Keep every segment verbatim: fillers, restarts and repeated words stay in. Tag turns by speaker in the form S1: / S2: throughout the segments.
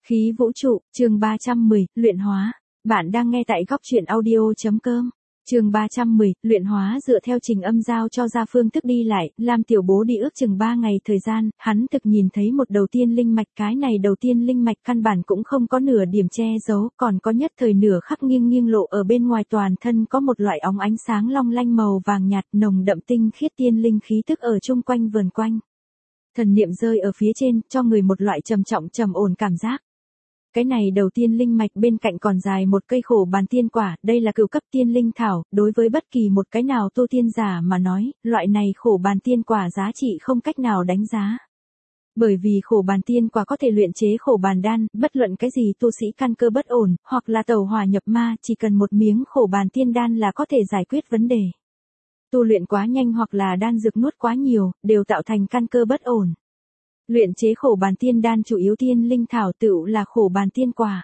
S1: Khí vũ trụ, chương ba trăm mười, luyện hóa. Bạn đang nghe tại góc truyện audio.com. Chương ba trăm mười, luyện hóa dựa theo trình âm giao cho ra phương thức đi lại, Lam Tiểu Bố đi ước chừng ba ngày thời gian, hắn thực nhìn thấy một đầu tiên linh mạch, cái này đầu tiên linh mạch căn bản cũng không có nửa điểm che giấu, còn có nhất thời nửa khắc nghiêng nghiêng lộ ở bên ngoài toàn thân có một loại óng ánh sáng long lanh màu vàng nhạt nồng đậm tinh khiết tiên linh khí tức ở chung quanh vườn quanh. Thần niệm rơi ở phía trên, cho người một loại trầm trọng trầm ổn cảm giác. Cái này đầu tiên linh mạch bên cạnh còn dài một cây khổ bàn tiên quả, đây là cửu cấp tiên linh thảo, đối với bất kỳ một cái nào tu tiên giả mà nói, loại này khổ bàn tiên quả giá trị không cách nào đánh giá. Bởi vì khổ bàn tiên quả có thể luyện chế khổ bàn đan, bất luận cái gì tu sĩ căn cơ bất ổn, hoặc là tẩu hỏa nhập ma, chỉ cần một miếng khổ bàn tiên đan là có thể giải quyết vấn đề. Tu luyện quá nhanh hoặc là đan dược nuốt quá nhiều, đều tạo thành căn cơ bất ổn. Luyện chế khổ bàn tiên đan chủ yếu tiên linh thảo tựu là khổ bàn tiên quả.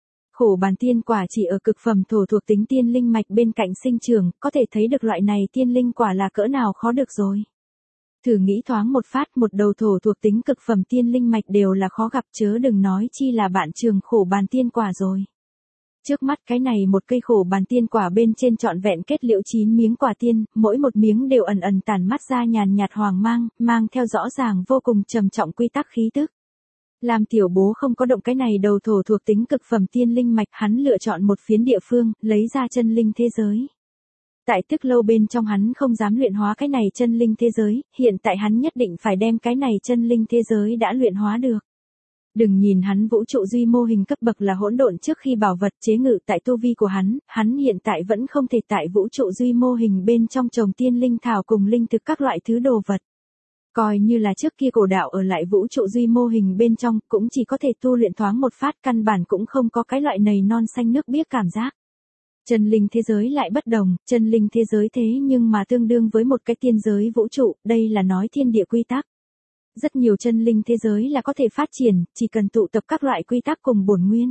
S1: Khổ bàn tiên quả chỉ ở cực phẩm thổ thuộc tính tiên linh mạch bên cạnh sinh trưởng, có thể thấy được loại này tiên linh quả là cỡ nào khó được rồi. Thử nghĩ thoáng một phát, một đầu thổ thuộc tính cực phẩm tiên linh mạch đều là khó gặp, chớ đừng nói chi là bạn trường khổ bàn tiên quả rồi. Trước mắt cái này một cây khổ bàn tiên quả bên trên trọn vẹn kết liễu chín miếng quả tiên, mỗi một miếng đều ẩn ẩn tản mắt ra nhàn nhạt hoàng mang, mang theo rõ ràng vô cùng trầm trọng quy tắc khí tức. Lam Tiểu Bố không có động cái này đầu thổ thuộc tính cực phẩm tiên linh mạch, hắn lựa chọn một phiến địa phương, lấy ra chân linh thế giới. Tại tức lâu bên trong hắn không dám luyện hóa cái này chân linh thế giới, hiện tại hắn nhất định phải đem cái này chân linh thế giới đã luyện hóa được. Đừng nhìn hắn vũ trụ duy mô hình cấp bậc là hỗn độn trước khi bảo vật chế ngự tại tu vi của hắn, hắn hiện tại vẫn không thể tại vũ trụ duy mô hình bên trong trồng tiên linh thảo cùng linh thực các loại thứ đồ vật. Coi như là trước kia cổ đạo ở lại vũ trụ duy mô hình bên trong, cũng chỉ có thể tu luyện thoáng một phát, căn bản cũng không có cái loại nầy non xanh nước biếc cảm giác. Chân linh thế giới lại bất đồng, chân linh thế giới thế nhưng mà tương đương với một cái tiên giới vũ trụ, đây là nói thiên địa quy tắc. Rất nhiều chân linh thế giới là có thể phát triển, chỉ cần tụ tập các loại quy tắc cùng bổn nguyên.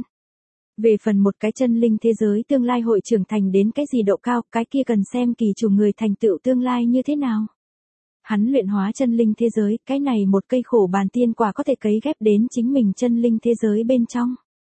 S1: Về phần một cái chân linh thế giới tương lai hội trưởng thành đến cái gì độ cao, cái kia cần xem kỳ chủ người thành tựu tương lai như thế nào. Hắn luyện hóa chân linh thế giới, cái này một cây khổ bàn tiên quả có thể cấy ghép đến chính mình chân linh thế giới bên trong.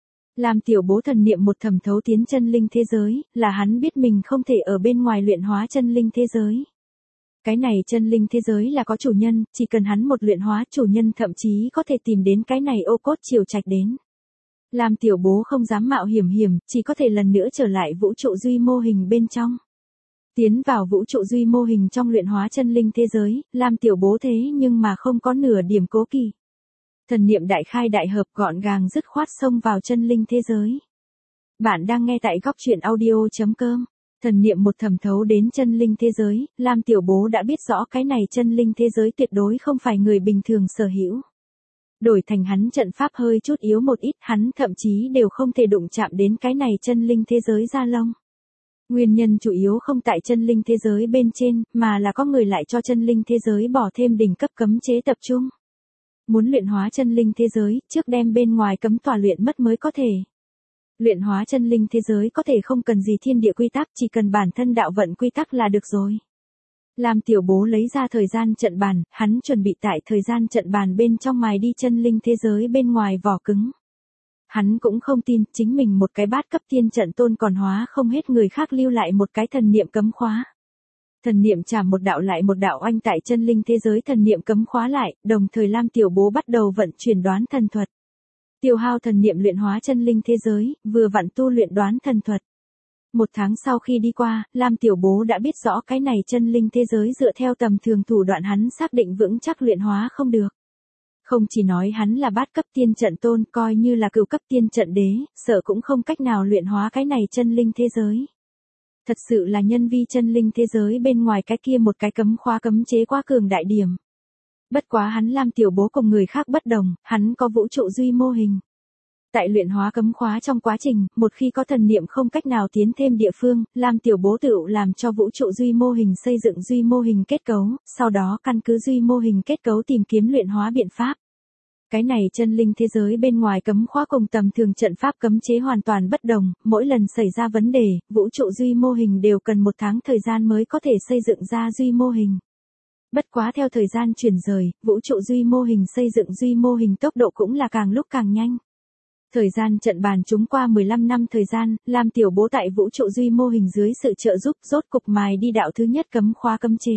S1: Làm Tiểu Bố thần niệm một thẩm thấu tiến chân linh thế giới, là hắn biết mình không thể ở bên ngoài luyện hóa chân linh thế giới. Cái này chân linh thế giới là có chủ nhân, chỉ cần hắn một luyện hóa chủ nhân thậm chí có thể tìm đến cái này ô cốt chiều trạch đến. Làm Tiểu Bố không dám mạo hiểm hiểm, chỉ có thể lần nữa trở lại vũ trụ duy mô hình bên trong. Tiến vào vũ trụ duy mô hình trong luyện hóa chân linh thế giới, làm Tiểu Bố thế nhưng mà không có nửa điểm cố kỳ. Thần niệm đại khai đại hợp gọn gàng dứt khoát xông vào chân linh thế giới. Bạn đang nghe tại góc truyện audio.com. Thần niệm một thẩm thấu đến chân linh thế giới, Lam Tiểu Bố đã biết rõ cái này chân linh thế giới tuyệt đối không phải người bình thường sở hữu. Đổi thành hắn trận pháp hơi chút yếu một ít, hắn thậm chí đều không thể đụng chạm đến cái này chân linh thế giới da lông. Nguyên nhân chủ yếu không tại chân linh thế giới bên trên, mà là có người lại cho chân linh thế giới bỏ thêm đỉnh cấp cấm chế tập trung. Muốn luyện hóa chân linh thế giới, trước đem bên ngoài cấm tòa luyện mất mới có thể. Luyện hóa chân linh thế giới có thể không cần gì thiên địa quy tắc, chỉ cần bản thân đạo vận quy tắc là được rồi. Làm Tiểu Bố lấy ra thời gian trận bàn, hắn chuẩn bị tại thời gian trận bàn bên trong mài đi chân linh thế giới bên ngoài vỏ cứng. Hắn cũng không tin chính mình một cái bát cấp tiên trận tôn còn hóa không hết người khác lưu lại một cái thần niệm cấm khóa. Thần niệm chạm một đạo lại một đạo oanh tại chân linh thế giới thần niệm cấm khóa lại, đồng thời Lam Tiểu Bố bắt đầu vận chuyển đoán thần thuật. Tiêu hao thần niệm luyện hóa chân linh thế giới, vừa vặn tu luyện đoán thần thuật. Một tháng sau khi đi qua, Lam Tiểu Bố đã biết rõ cái này chân linh thế giới dựa theo tầm thường thủ đoạn hắn xác định vững chắc luyện hóa không được. Không chỉ nói hắn là bát cấp tiên trận tôn, coi như là cửu cấp tiên trận đế, sợ cũng không cách nào luyện hóa cái này chân linh thế giới. Thật sự là nhân vi chân linh thế giới bên ngoài cái kia một cái cấm khóa cấm chế quá cường đại điểm. Bất quá hắn Lam Tiểu Bố cùng người khác bất đồng, hắn có vũ trụ duy mô hình. Tại luyện hóa cấm khóa trong quá trình, một khi có thần niệm không cách nào tiến thêm địa phương, Lam Tiểu Bố tự làm cho vũ trụ duy mô hình xây dựng duy mô hình kết cấu, sau đó căn cứ duy mô hình kết cấu tìm kiếm luyện hóa biện pháp. Cái này chân linh thế giới bên ngoài cấm khóa cùng tầm thường trận pháp cấm chế hoàn toàn bất đồng, mỗi lần xảy ra vấn đề, vũ trụ duy mô hình đều cần một tháng thời gian mới có thể xây dựng ra duy mô hình. Bất quá theo thời gian chuyển rời, vũ trụ duy mô hình xây dựng duy mô hình tốc độ cũng là càng lúc càng nhanh. Thời gian trận bàn chúng qua mười lăm năm thời gian, Lam Tiểu Bố tại vũ trụ duy mô hình dưới sự trợ giúp rốt cục mài đi đạo thứ nhất cấm khóa cấm chế.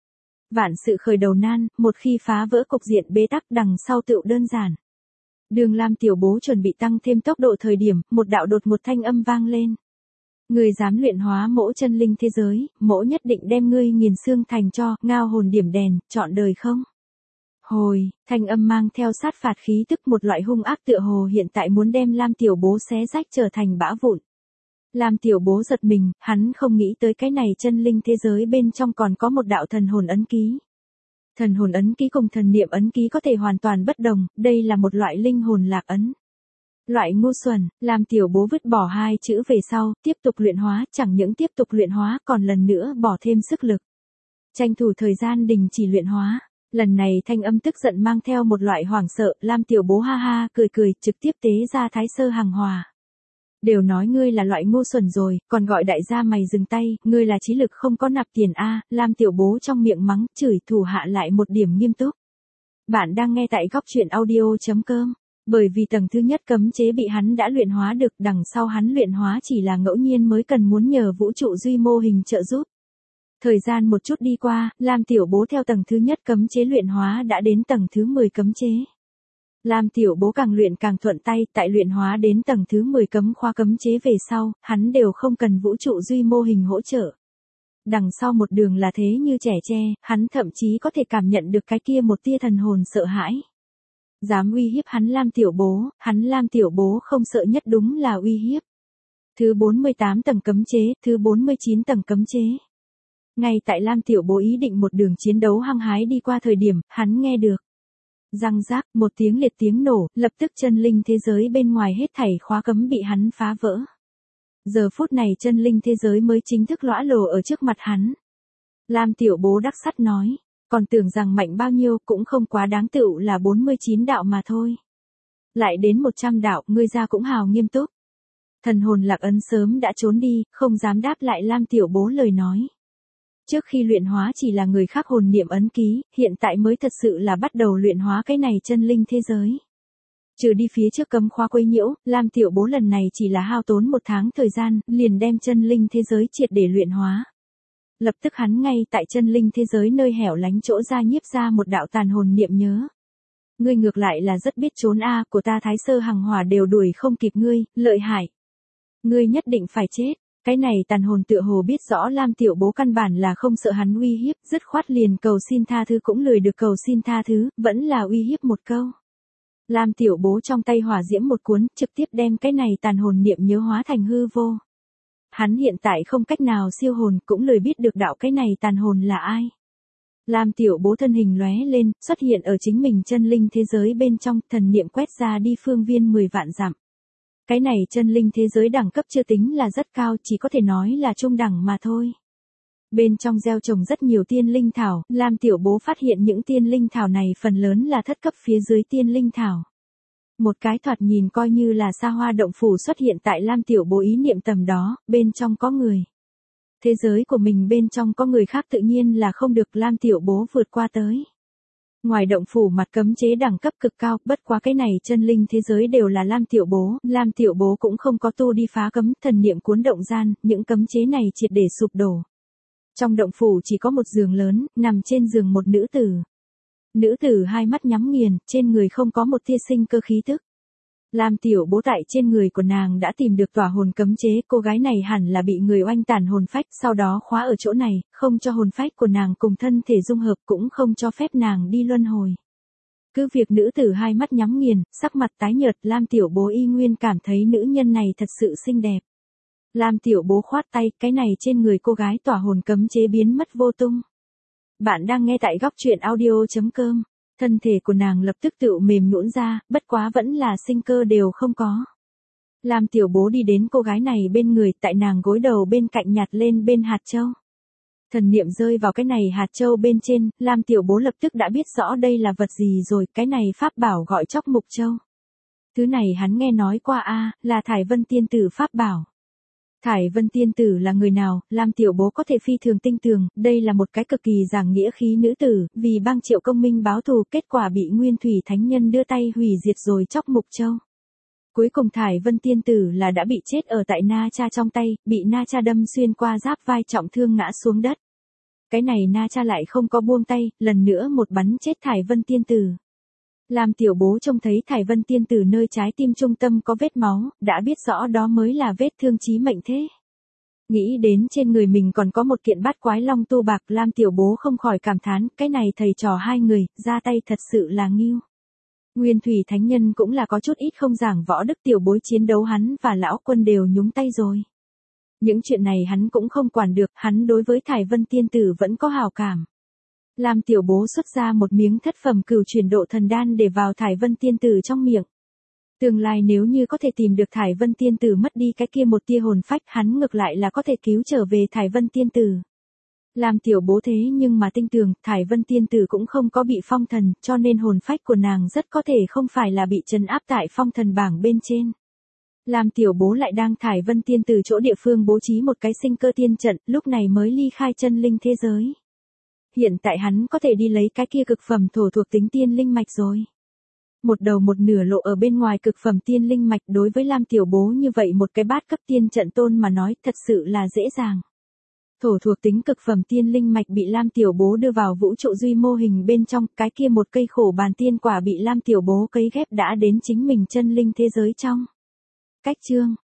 S1: Vạn sự khởi đầu nan, một khi phá vỡ cục diện bế tắc đằng sau tựu đơn giản. Đường Lam Tiểu Bố chuẩn bị tăng thêm tốc độ thời điểm, một đạo đột một thanh âm vang lên. Ngươi dám luyện hóa mỗ chân linh thế giới, mỗ nhất định đem ngươi nghiền xương thành cho, ngao hồn điểm đèn, trọn đời không? Hồi, thanh âm mang theo sát phạt khí tức một loại hung ác tựa hồ hiện tại muốn đem Lam Tiểu Bố xé rách trở thành bã vụn. Lam Tiểu Bố giật mình, hắn không nghĩ tới cái này chân linh thế giới bên trong còn có một đạo thần hồn ấn ký. Thần hồn ấn ký cùng thần niệm ấn ký có thể hoàn toàn bất đồng, đây là một loại linh hồn lạc ấn. Loại ngu xuẩn, Lam Tiểu Bố vứt bỏ hai chữ về sau, tiếp tục luyện hóa, chẳng những tiếp tục luyện hóa còn lần nữa bỏ thêm sức lực. Tranh thủ thời gian đình chỉ luyện hóa. Lần này thanh âm tức giận mang theo một loại hoảng sợ, Lam Tiểu Bố ha ha cười cười, trực tiếp tế ra Thái Sơ Hằng Hòa. Đều nói ngươi là loại ngu xuẩn rồi, còn gọi đại gia mày dừng tay, ngươi là trí lực không có nạp tiền a, Lam Tiểu Bố trong miệng mắng, chửi thủ hạ lại một điểm nghiêm túc. Bạn đang nghe tại góc truyện audio chấm com. Bởi vì tầng thứ nhất cấm chế bị hắn đã luyện hóa được, đằng sau hắn luyện hóa chỉ là ngẫu nhiên mới cần muốn nhờ vũ trụ duy mô hình trợ giúp. Thời gian một chút đi qua, Lam Tiểu Bố theo tầng thứ nhất cấm chế luyện hóa đã đến tầng thứ mười cấm chế. Lam Tiểu Bố càng luyện càng thuận tay, tại luyện hóa đến tầng thứ mười cấm khóa cấm chế về sau, hắn đều không cần vũ trụ duy mô hình hỗ trợ. Đằng sau một đường là thế như trẻ tre, hắn thậm chí có thể cảm nhận được cái kia một tia thần hồn sợ hãi. Dám uy hiếp hắn Lam Tiểu Bố, hắn Lam Tiểu Bố không sợ nhất đúng là uy hiếp. Thứ bốn mươi tám tầng cấm chế, thứ bốn mươi chín tầng cấm chế. Ngay tại Lam Tiểu Bố ý định một đường chiến đấu hăng hái đi qua thời điểm, hắn nghe được. Răng rác, một tiếng liệt tiếng nổ, lập tức chân linh thế giới bên ngoài hết thảy khóa cấm bị hắn phá vỡ. Giờ phút này chân linh thế giới mới chính thức lõa lồ ở trước mặt hắn. Lam Tiểu Bố đắc sắt nói, còn tưởng rằng mạnh bao nhiêu cũng không quá đáng tựu là bốn mươi chín đạo mà thôi. Lại đến một trăm đạo, ngươi ra cũng hào nghiêm túc. Thần hồn lạc ấn sớm đã trốn đi, không dám đáp lại Lam Tiểu Bố lời nói. Trước khi luyện hóa chỉ là người khác hồn niệm ấn ký, hiện tại mới thật sự là bắt đầu luyện hóa cái này chân linh thế giới. Trừ đi phía trước cấm khóa quấy nhiễu, Lam Tiểu Bố lần này chỉ là hao tốn một tháng thời gian, liền đem chân linh thế giới triệt để luyện hóa. Lập tức hắn ngay tại chân linh thế giới nơi hẻo lánh chỗ ra nhiếp ra một đạo tàn hồn niệm nhớ. Ngươi ngược lại là rất biết trốn a, của ta Thái Sơ Hằng Hòa đều đuổi không kịp ngươi, lợi hại. Ngươi nhất định phải chết. Cái này tàn hồn tựa hồ biết rõ Lam Tiểu Bố căn bản là không sợ hắn uy hiếp, dứt khoát liền cầu xin tha thứ cũng lười được cầu xin tha thứ, vẫn là uy hiếp một câu. Lam Tiểu Bố trong tay hỏa diễm một cuốn, trực tiếp đem cái này tàn hồn niệm nhớ hóa thành hư vô. Hắn hiện tại không cách nào siêu hồn, cũng lười biết được đạo cái này tàn hồn là ai. Lam Tiểu Bố thân hình lóe lên, xuất hiện ở chính mình chân linh thế giới bên trong, thần niệm quét ra đi phương viên mười vạn dặm. Cái này chân linh thế giới đẳng cấp chưa tính là rất cao, chỉ có thể nói là trung đẳng mà thôi. Bên trong gieo trồng rất nhiều tiên linh thảo, Lam Tiểu Bố phát hiện những tiên linh thảo này phần lớn là thất cấp phía dưới tiên linh thảo. Một cái thoạt nhìn coi như là xa hoa động phủ xuất hiện tại Lam Tiểu Bố ý niệm tầm đó, bên trong có người. Thế giới của mình bên trong có người khác tự nhiên là không được Lam Tiểu Bố vượt qua tới. Ngoài động phủ mặt cấm chế đẳng cấp cực cao, bất quá cái này chân linh thế giới đều là Lam Tiểu Bố, Lam Tiểu Bố cũng không có tu đi phá cấm, thần niệm cuốn động gian, những cấm chế này triệt để sụp đổ. Trong động phủ chỉ có một giường lớn, nằm trên giường một nữ tử. Nữ tử hai mắt nhắm nghiền, trên người không có một tia sinh cơ khí tức. Lam Tiểu Bố tại trên người của nàng đã tìm được tỏa hồn cấm chế, cô gái này hẳn là bị người oanh tàn hồn phách, sau đó khóa ở chỗ này, không cho hồn phách của nàng cùng thân thể dung hợp, cũng không cho phép nàng đi luân hồi. Cứ việc nữ tử hai mắt nhắm nghiền, sắc mặt tái nhợt, Lam Tiểu Bố y nguyên cảm thấy nữ nhân này thật sự xinh đẹp. Lam Tiểu Bố khoát tay, cái này trên người cô gái tỏa hồn cấm chế biến mất vô tung. Bạn đang nghe tại góc truyện audio chấm com. Thân thể của nàng lập tức tự mềm nhũn ra, bất quá vẫn là sinh cơ đều không có. Lam Tiểu Bố đi đến cô gái này bên người, tại nàng gối đầu bên cạnh nhặt lên bên hạt châu. Thần niệm rơi vào cái này hạt châu bên trên, Lam Tiểu Bố lập tức đã biết rõ đây là vật gì rồi, cái này pháp bảo gọi Chóc Mục Châu. Thứ này hắn nghe nói qua a, là Thải Vân Tiên Tử pháp bảo. Thải Vân Tiên Tử là người nào, Lam Tiểu Bố có thể phi thường tinh tường, đây là một cái cực kỳ giảng nghĩa khí nữ tử, vì bang Triệu Công Minh báo thù, kết quả bị Nguyên Thủy Thánh Nhân đưa tay hủy diệt rồi Chóc Mục Châu. Cuối cùng Thải Vân tiên tử là đã bị chết ở tại Na Cha trong tay, bị Na Cha đâm xuyên qua giáp vai trọng thương ngã xuống đất. Cái này Na Cha lại không có buông tay, lần nữa một bắn chết Thải Vân tiên tử. Lam Tiểu Bố trông thấy Thải Vân tiên tử nơi trái tim trung tâm có vết máu, đã biết rõ đó mới là vết thương chí mệnh thế. Nghĩ đến trên người mình còn có một kiện bát quái long tu bạc, Lam Tiểu Bố không khỏi cảm thán, cái này thầy trò hai người, ra tay thật sự là nghiêu. Nguyên Thủy Thánh Nhân cũng là có chút ít không giảng võ đức, tiểu bối chiến đấu hắn và lão quân đều nhúng tay rồi. Những chuyện này hắn cũng không quản được, hắn đối với Thải Vân tiên tử vẫn có hảo cảm. Lam Tiểu Bố xuất ra một miếng thất phẩm cửu chuyển độ thần đan để vào Thải Vân tiên tử trong miệng. Tương lai nếu như có thể tìm được Thải Vân tiên tử mất đi cái kia một tia hồn phách, hắn ngược lại là có thể cứu trở về Thải Vân tiên tử. Lam Tiểu Bố thế nhưng mà tin tưởng, Thải Vân tiên tử cũng không có bị phong thần, cho nên hồn phách của nàng rất có thể không phải là bị trấn áp tại phong thần bảng bên trên. Lam Tiểu Bố lại đang Thải Vân tiên tử chỗ địa phương bố trí một cái sinh cơ tiên trận, lúc này mới ly khai chân linh thế giới. Hiện tại hắn có thể đi lấy cái kia cực phẩm thổ thuộc tính tiên linh mạch rồi. Một đầu một nửa lộ ở bên ngoài cực phẩm tiên linh mạch, đối với Lam Tiểu Bố như vậy một cái bát cấp tiên trận tôn mà nói thật sự là dễ dàng. Thổ thuộc tính cực phẩm tiên linh mạch bị Lam Tiểu Bố đưa vào vũ trụ duy mô hình bên trong, cái kia một cây khổ bàn tiên quả bị Lam Tiểu Bố cấy ghép đã đến chính mình chân linh thế giới trong. Cách chương